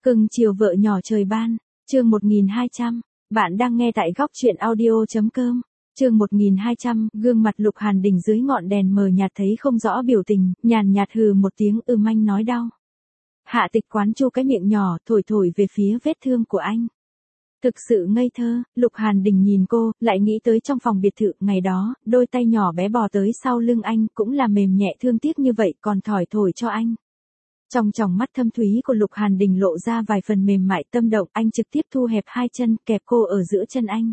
Cưng chiều vợ nhỏ trời ban, chương 1200, bạn đang nghe tại góc truyện audio.com, chương 1200, gương mặt Lục Hàn Đình dưới ngọn đèn mờ nhạt thấy không rõ biểu tình, nhàn nhạt hừ một tiếng anh nói đau. Hạ Tịch Quán chu cái miệng nhỏ thổi thổi về phía vết thương của anh. Thực sự ngây thơ, Lục Hàn Đình nhìn cô, lại nghĩ tới trong phòng biệt thự ngày đó, đôi tay nhỏ bé bò tới sau lưng anh cũng là mềm nhẹ thương tiếc như vậy còn thổi thổi cho anh. Trong tròng mắt thâm thúy của Lục Hàn Đình lộ ra vài phần mềm mại tâm động, anh trực tiếp thu hẹp hai chân, kẹp cô ở giữa chân anh.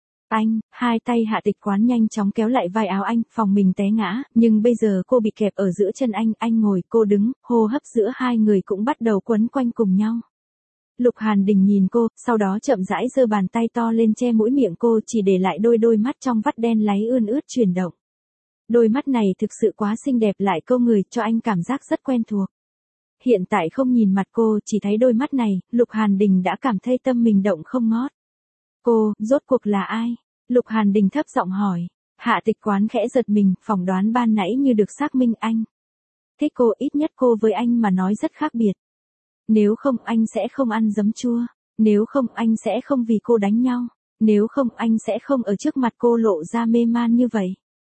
Hai tay Hạ Tịch Quán nhanh chóng kéo lại vai áo anh, phòng mình té ngã, nhưng bây giờ cô bị kẹp ở giữa chân anh ngồi, cô đứng, hô hấp giữa hai người cũng bắt đầu quấn quanh cùng nhau. Lục Hàn Đình nhìn cô, sau đó chậm rãi giơ bàn tay to lên che mũi miệng cô, chỉ để lại đôi mắt trong vắt đen láy ươn ướt chuyển động. Đôi mắt này thực sự quá xinh đẹp lại câu người, cho anh cảm giác rất quen thuộc. Hiện tại không nhìn mặt cô, chỉ thấy đôi mắt này, Lục Hàn Đình đã cảm thấy tâm mình động không ngót. Cô, rốt cuộc là ai? Lục Hàn Đình thấp giọng hỏi. Hạ Tịch Quán khẽ giật mình, phỏng đoán ban nãy như được xác minh anh thích cô, ít nhất cô với anh mà nói rất khác biệt. Nếu không anh sẽ không ăn giấm chua. Nếu không anh sẽ không vì cô đánh nhau. Nếu không anh sẽ không ở trước mặt cô lộ ra mê man như vậy.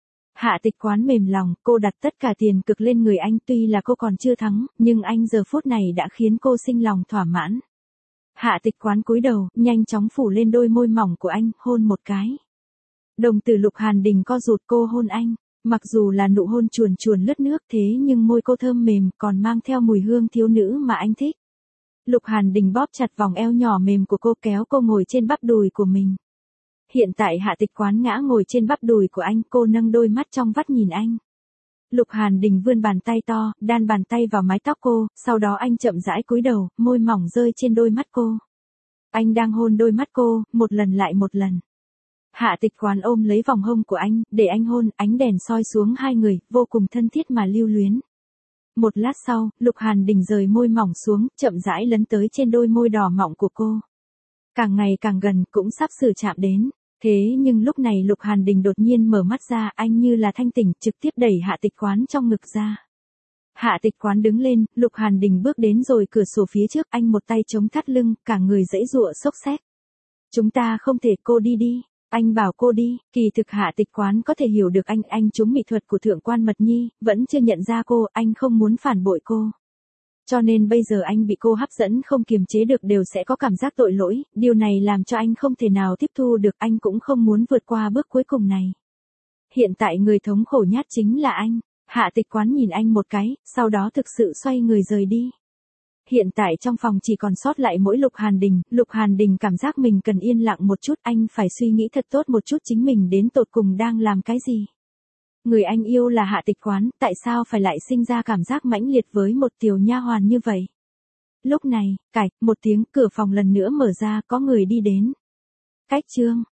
Hạ Tịch Quán mềm lòng, cô đặt tất cả tiền cực lên người anh, tuy là cô còn chưa thắng, nhưng anh giờ phút này đã khiến cô sinh lòng thỏa mãn. Hạ Tịch Quán cúi đầu, nhanh chóng phủ lên đôi môi mỏng của anh, hôn một cái. Đồng tử Lục Hàn Đình co rụt, cô hôn anh. Mặc dù là nụ hôn chuồn chuồn lướt nước thế nhưng môi cô thơm mềm, còn mang theo mùi hương thiếu nữ mà anh thích. Lục Hàn Đình bóp chặt vòng eo nhỏ mềm của cô, kéo cô ngồi trên bắp đùi của mình. Hiện tại Hạ Tịch Quán ngã ngồi trên bắp đùi của anh, cô nâng đôi mắt trong vắt nhìn anh. Lục Hàn Đình vươn bàn tay to, đan bàn tay vào mái tóc cô, sau đó anh chậm rãi cúi đầu, môi mỏng rơi trên đôi mắt cô. Anh đang hôn đôi mắt cô, một lần lại một lần. Hạ Tịch Quán ôm lấy vòng hông của anh, để anh hôn, ánh đèn soi xuống hai người, vô cùng thân thiết mà lưu luyến. Một lát sau, Lục Hàn Đình rời môi mỏng xuống, chậm rãi lấn tới trên đôi môi đỏ mọng của cô. Càng ngày càng gần, cũng sắp sửa chạm đến. Thế nhưng lúc này Lục Hàn Đình đột nhiên mở mắt ra, anh như là thanh tỉnh, trực tiếp đẩy Hạ Tịch Quán trong ngực ra. Hạ Tịch Quán đứng lên, Lục Hàn Đình bước đến rồi cửa sổ phía trước, anh một tay chống thắt lưng, cả người giãy giụa xốc xếch. Chúng ta không thể, cô đi đi. Anh bảo cô đi, kỳ thực Hạ Tịch Quán có thể hiểu được anh trúng mỹ thuật của Thượng quan Mật Nhi, vẫn chưa nhận ra cô, anh không muốn phản bội cô. Cho nên bây giờ anh bị cô hấp dẫn không kiềm chế được đều sẽ có cảm giác tội lỗi, điều này làm cho anh không thể nào tiếp thu được, anh cũng không muốn vượt qua bước cuối cùng này. Hiện tại người thống khổ nhất chính là anh. Hạ Tịch Quán nhìn anh một cái, sau đó thực sự xoay người rời đi. Hiện tại trong phòng chỉ còn sót lại mỗi Lục Hàn Đình cảm giác mình cần yên lặng một chút, anh phải suy nghĩ thật tốt một chút chính mình đến tột cùng đang làm cái gì. Người anh yêu là Hạ Tịch Quán, tại sao phải lại sinh ra cảm giác mãnh liệt với một tiểu nha hoàn như vậy? Lúc này, một tiếng, cửa phòng lần nữa mở ra, có người đi đến. Cách chương